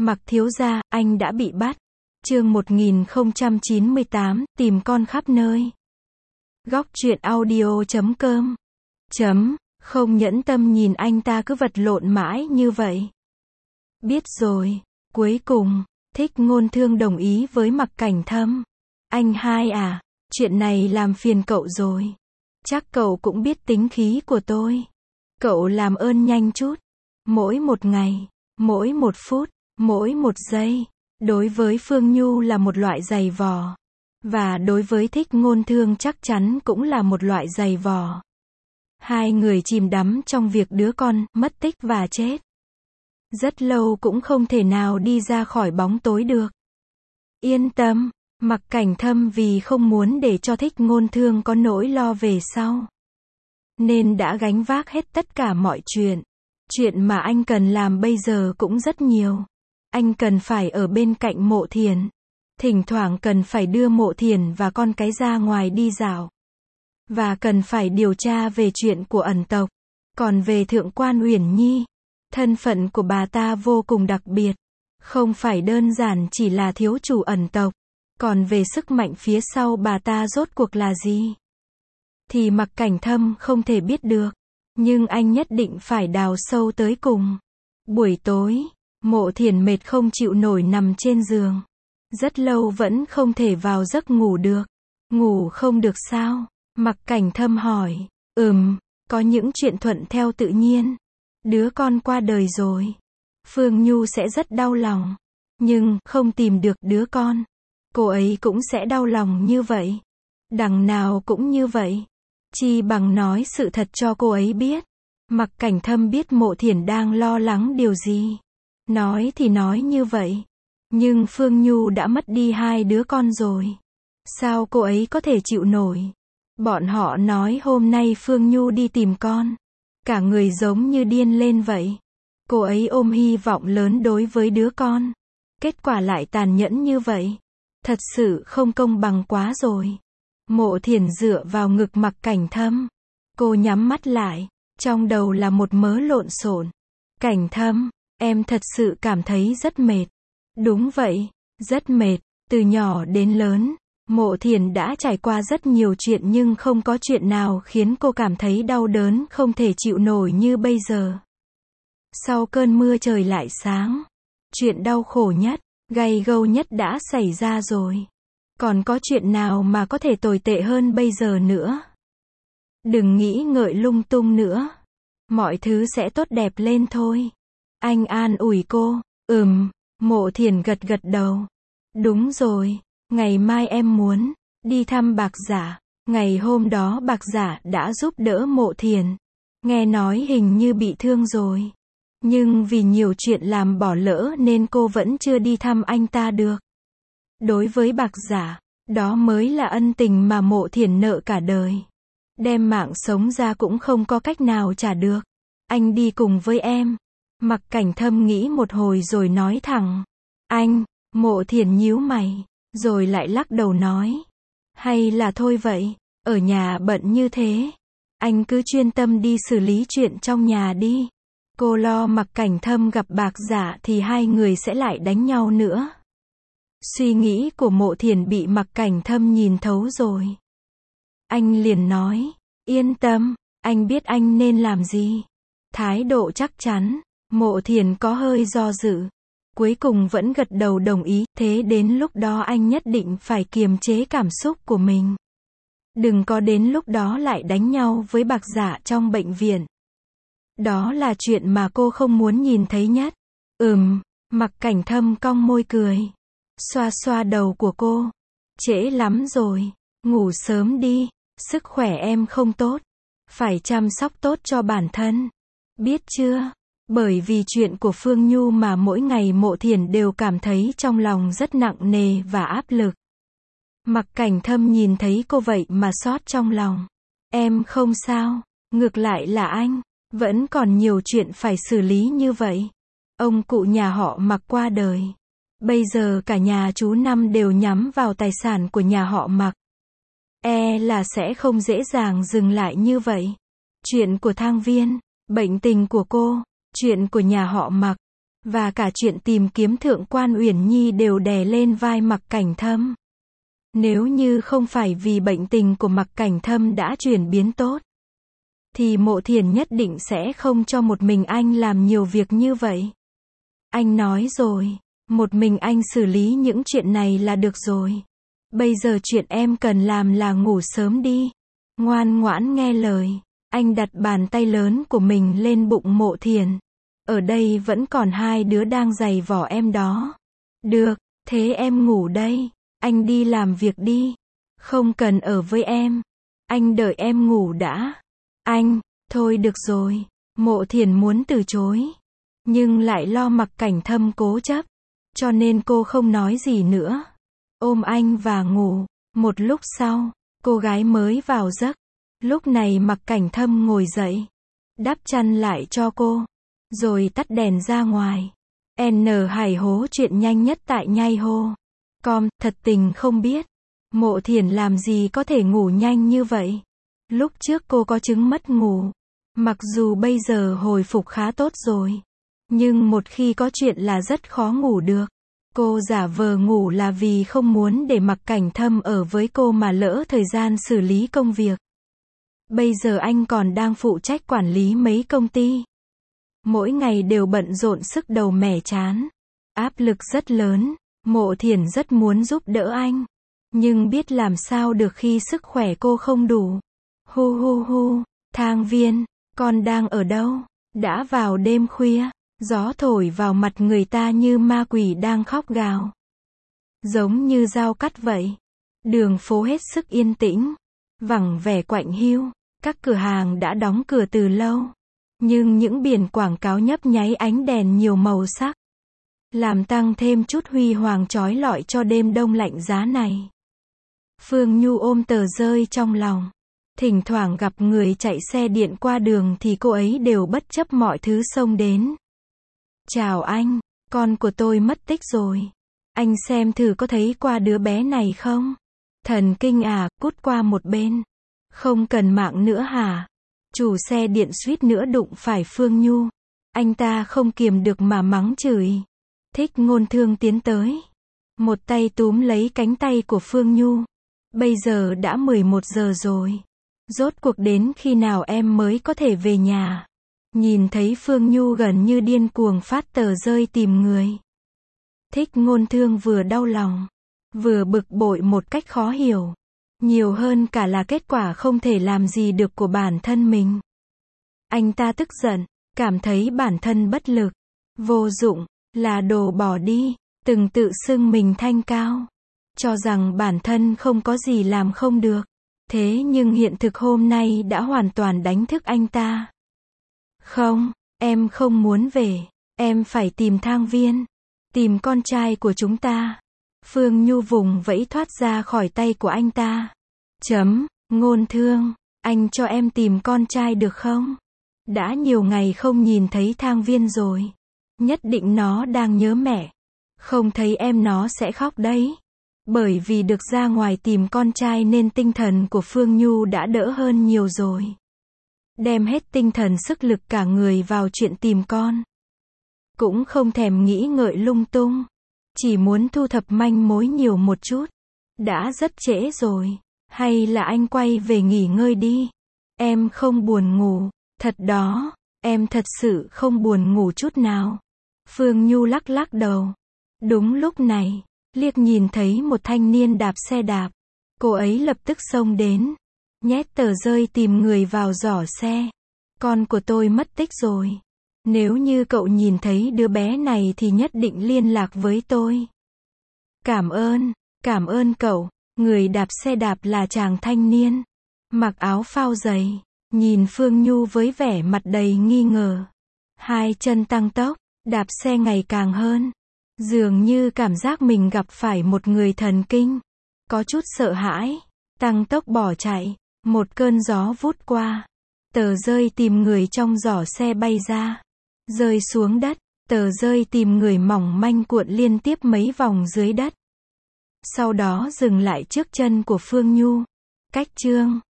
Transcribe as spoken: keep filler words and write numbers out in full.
Mặc thiếu gia, anh đã bị bắt. Chương một nghìn không trăm chín mươi tám, tìm con khắp nơi. Góc truyện audio chấm com. Chấm, không nhẫn tâm nhìn anh ta cứ vật lộn mãi như vậy. Biết rồi. Cuối cùng, Thích Ngôn Thương đồng ý với Mặc Cảnh Thâm. Anh hai à, chuyện này làm phiền cậu rồi. Chắc cậu cũng biết tính khí của tôi. Cậu làm ơn nhanh chút. Mỗi một ngày, mỗi một phút, mỗi một giây, đối với Phương Nhu là một loại giày vò. Và đối với Thích Ngôn Thương chắc chắn cũng là một loại giày vò. Hai người chìm đắm trong việc đứa con mất tích và chết. Rất lâu cũng không thể nào đi ra khỏi bóng tối được. Yên tâm, Mặc Cảnh Thâm vì không muốn để cho Thích Ngôn Thương có nỗi lo về sau, nên đã gánh vác hết tất cả mọi chuyện. Chuyện mà anh cần làm bây giờ cũng rất nhiều. Anh cần phải ở bên cạnh Mộ Thiền. Thỉnh thoảng cần phải đưa Mộ Thiền và con cái ra ngoài đi dạo. Và cần phải điều tra về chuyện của ẩn tộc. Còn về Thượng quan Uyển Nhi, thân phận của bà ta vô cùng đặc biệt. Không phải đơn giản chỉ là thiếu chủ ẩn tộc. Còn về sức mạnh phía sau bà ta rốt cuộc là gì, thì Mặc Cảnh Thâm không thể biết được. Nhưng anh nhất định phải đào sâu tới cùng. Buổi tối, Mộ Thiền mệt không chịu nổi nằm trên giường. Rất lâu vẫn không thể vào giấc ngủ được. Ngủ không được sao? Mặc Cảnh Thâm hỏi. Ừm, có những chuyện thuận theo tự nhiên. Đứa con qua đời rồi. Phương Nhu sẽ rất đau lòng. Nhưng, không tìm được đứa con, cô ấy cũng sẽ đau lòng như vậy. Đằng nào cũng như vậy. Chi bằng nói sự thật cho cô ấy biết. Mặc Cảnh Thâm biết Mộ Thiền đang lo lắng điều gì. Nói thì nói như vậy. Nhưng Phương Nhu đã mất đi hai đứa con rồi. Sao cô ấy có thể chịu nổi? Bọn họ nói hôm nay Phương Nhu đi tìm con. Cả người giống như điên lên vậy. Cô ấy ôm hy vọng lớn đối với đứa con. Kết quả lại tàn nhẫn như vậy. Thật sự không công bằng quá rồi. Mộ Thiền dựa vào ngực Mặc Cảnh Thâm. Cô nhắm mắt lại. Trong đầu là một mớ lộn xộn. Cảnh Thâm, em thật sự cảm thấy rất mệt. Đúng vậy, rất mệt. Từ nhỏ đến lớn, Mộ Thiền đã trải qua rất nhiều chuyện nhưng không có chuyện nào khiến cô cảm thấy đau đớn không thể chịu nổi như bây giờ. Sau cơn mưa trời lại sáng. Chuyện đau khổ nhất, gay gâu nhất đã xảy ra rồi. Còn có chuyện nào mà có thể tồi tệ hơn bây giờ nữa? Đừng nghĩ ngợi lung tung nữa. Mọi thứ sẽ tốt đẹp lên thôi. Anh an ủi cô. Ừm, Mộ Thiền gật gật đầu. Đúng rồi, ngày mai em muốn đi thăm Bạc Giả. Ngày hôm đó Bạc Giả đã giúp đỡ Mộ Thiền. Nghe nói hình như bị thương rồi. Nhưng vì nhiều chuyện làm bỏ lỡ nên cô vẫn chưa đi thăm anh ta được. Đối với Bạc Giả, đó mới là ân tình mà Mộ Thiền nợ cả đời. Đem mạng sống ra cũng không có cách nào trả được. Anh đi cùng với em. Mặc Cảnh Thâm nghĩ một hồi rồi nói thẳng. Anh, Mộ Thiền nhíu mày, rồi lại lắc đầu nói. Hay là thôi vậy, ở nhà bận như thế. Anh cứ chuyên tâm đi xử lý chuyện trong nhà đi. Cô lo Mặc Cảnh Thâm gặp Bạc Giả thì hai người sẽ lại đánh nhau nữa. Suy nghĩ của Mộ Thiền bị Mặc Cảnh Thâm nhìn thấu rồi. Anh liền nói. Yên tâm, anh biết anh nên làm gì. Thái độ chắc chắn. Mộ Thiền có hơi do dự. Cuối cùng vẫn gật đầu đồng ý. Thế đến lúc đó anh nhất định phải kiềm chế cảm xúc của mình. Đừng có đến lúc đó lại đánh nhau với Bạc Giả trong bệnh viện. Đó là chuyện mà cô không muốn nhìn thấy nhất. Ừm, Mặc Cảnh Thâm cong môi cười. Xoa xoa đầu của cô. Trễ lắm rồi. Ngủ sớm đi. Sức khỏe em không tốt. Phải chăm sóc tốt cho bản thân. Biết chưa? Bởi vì chuyện của Phương Nhu mà mỗi ngày Mộ Thiền đều cảm thấy trong lòng rất nặng nề và áp lực. Mặc Cảnh Thâm nhìn thấy cô vậy mà xót trong lòng. Em không sao. Ngược lại là anh. Vẫn còn nhiều chuyện phải xử lý như vậy. Ông cụ nhà họ Mặc qua đời. Bây giờ cả nhà chú Năm đều nhắm vào tài sản của nhà họ Mặc. E là sẽ không dễ dàng dừng lại như vậy. Chuyện của Thang Viên, bệnh tình của cô, chuyện của nhà họ Mặc, Và cả chuyện tìm kiếm Thượng quan Uyển Nhi đều đè lên vai Mạc Cảnh Thâm. Nếu như không phải vì bệnh tình của Mạc Cảnh Thâm đã chuyển biến tốt, thì Mộ Thiển nhất định sẽ không cho một mình anh làm nhiều việc như vậy. Anh nói rồi, một mình anh xử lý những chuyện này là được rồi. Bây giờ chuyện em cần làm là ngủ sớm đi. Ngoan ngoãn nghe lời. Anh đặt bàn tay lớn của mình lên bụng Mộ Thiển. Ở đây vẫn còn hai đứa đang giày vò em đó. Được, thế em ngủ đây. Anh đi làm việc đi. Không cần ở với em. Anh đợi em ngủ đã. Anh, thôi được rồi. Mộ Thiển muốn từ chối. Nhưng lại lo Mạc Cảnh Thâm cố chấp. Cho nên cô không nói gì nữa. Ôm anh và ngủ. Một lúc sau, cô gái mới vào giấc. Lúc này Mạc Cảnh Thâm ngồi dậy. Đắp chăn lại cho cô. Rồi tắt đèn ra ngoài. N Hải hố chuyện nhanh nhất tại nhai hô. Com, thật tình không biết. Mộ Thiển làm gì có thể ngủ nhanh như vậy. Lúc trước cô có chứng mất ngủ. Mặc dù bây giờ hồi phục khá tốt rồi. Nhưng một khi có chuyện là rất khó ngủ được. Cô giả vờ ngủ là vì không muốn để Mạc Cảnh Thâm ở với cô mà lỡ thời gian xử lý công việc. Bây giờ anh còn đang phụ trách quản lý mấy công ty. Mỗi ngày đều bận rộn sức đầu mẻ chán. Áp lực rất lớn. Mộ Thiển rất muốn giúp đỡ anh. Nhưng biết làm sao được khi sức khỏe cô không đủ. Hu hu hu, Thang Viên, con đang ở đâu? Đã vào đêm khuya. Gió thổi vào mặt người ta như ma quỷ đang khóc gào. Giống như dao cắt vậy. Đường phố hết sức yên tĩnh. Vắng vẻ quạnh hiu. Các cửa hàng đã đóng cửa từ lâu. Nhưng những biển quảng cáo nhấp nháy ánh đèn nhiều màu sắc. Làm tăng thêm chút huy hoàng chói lọi cho đêm đông lạnh giá này. Phương Nhu ôm tờ rơi trong lòng. Thỉnh thoảng gặp người chạy xe điện qua đường thì cô ấy đều bất chấp mọi thứ xông đến. Chào anh, con của tôi mất tích rồi. Anh xem thử có thấy qua đứa bé này không? Thần kinh à, cút qua một bên. Không cần mạng nữa hả? Chủ xe điện suýt nữa đụng phải Phương Nhu. Anh ta không kiềm được mà mắng chửi. Thích Ngôn Thương tiến tới. Một tay túm lấy cánh tay của Phương Nhu. Bây giờ đã mười một giờ rồi. Rốt cuộc đến khi nào em mới có thể về nhà? Nhìn thấy Phương Nhu gần như điên cuồng phát tờ rơi tìm người. Thích Ngôn Thương vừa đau lòng, vừa bực bội một cách khó hiểu. Nhiều hơn cả là kết quả không thể làm gì được của bản thân mình. Anh ta tức giận, cảm thấy bản thân bất lực, vô dụng, là đồ bỏ đi, từng tự xưng mình thanh cao. Cho rằng bản thân không có gì làm không được. Thế nhưng hiện thực hôm nay đã hoàn toàn đánh thức anh ta. Không, em không muốn về. Em phải tìm Thang Viên. Tìm con trai của chúng ta. Phương Nhu vùng vẫy thoát ra khỏi tay của anh ta. Chấm, Ngôn Thương, anh cho em tìm con trai được không? Đã nhiều ngày không nhìn thấy Thang Viên rồi. Nhất định nó đang nhớ mẹ. Không thấy em nó sẽ khóc đấy. Bởi vì được ra ngoài tìm con trai nên tinh thần của Phương Nhu đã đỡ hơn nhiều rồi. Đem hết tinh thần sức lực cả người vào chuyện tìm con. Cũng không thèm nghĩ ngợi lung tung. Chỉ muốn thu thập manh mối nhiều một chút. Đã rất trễ rồi. Hay là anh quay về nghỉ ngơi đi. Em không buồn ngủ. Thật đó, em thật sự không buồn ngủ chút nào. Phương Nhu lắc lắc đầu. Đúng lúc này, liếc nhìn thấy một thanh niên đạp xe đạp. Cô ấy lập tức xông đến. Nhét tờ rơi tìm người vào giỏ xe. Con của tôi mất tích rồi. Nếu như cậu nhìn thấy đứa bé này thì nhất định liên lạc với tôi. Cảm ơn, cảm ơn cậu. Người đạp xe đạp là chàng thanh niên. Mặc áo phao dày. Nhìn Phương Nhu với vẻ mặt đầy nghi ngờ. Hai chân tăng tốc, đạp xe ngày càng hơn. Dường như cảm giác mình gặp phải một người thần kinh. Có chút sợ hãi. Tăng tốc bỏ chạy. Một cơn gió vút qua. Tờ rơi tìm người trong giỏ xe bay ra. Rơi xuống đất. Tờ rơi tìm người mỏng manh cuộn liên tiếp mấy vòng dưới đất. Sau đó dừng lại trước chân của Phương Nhu. Cách chương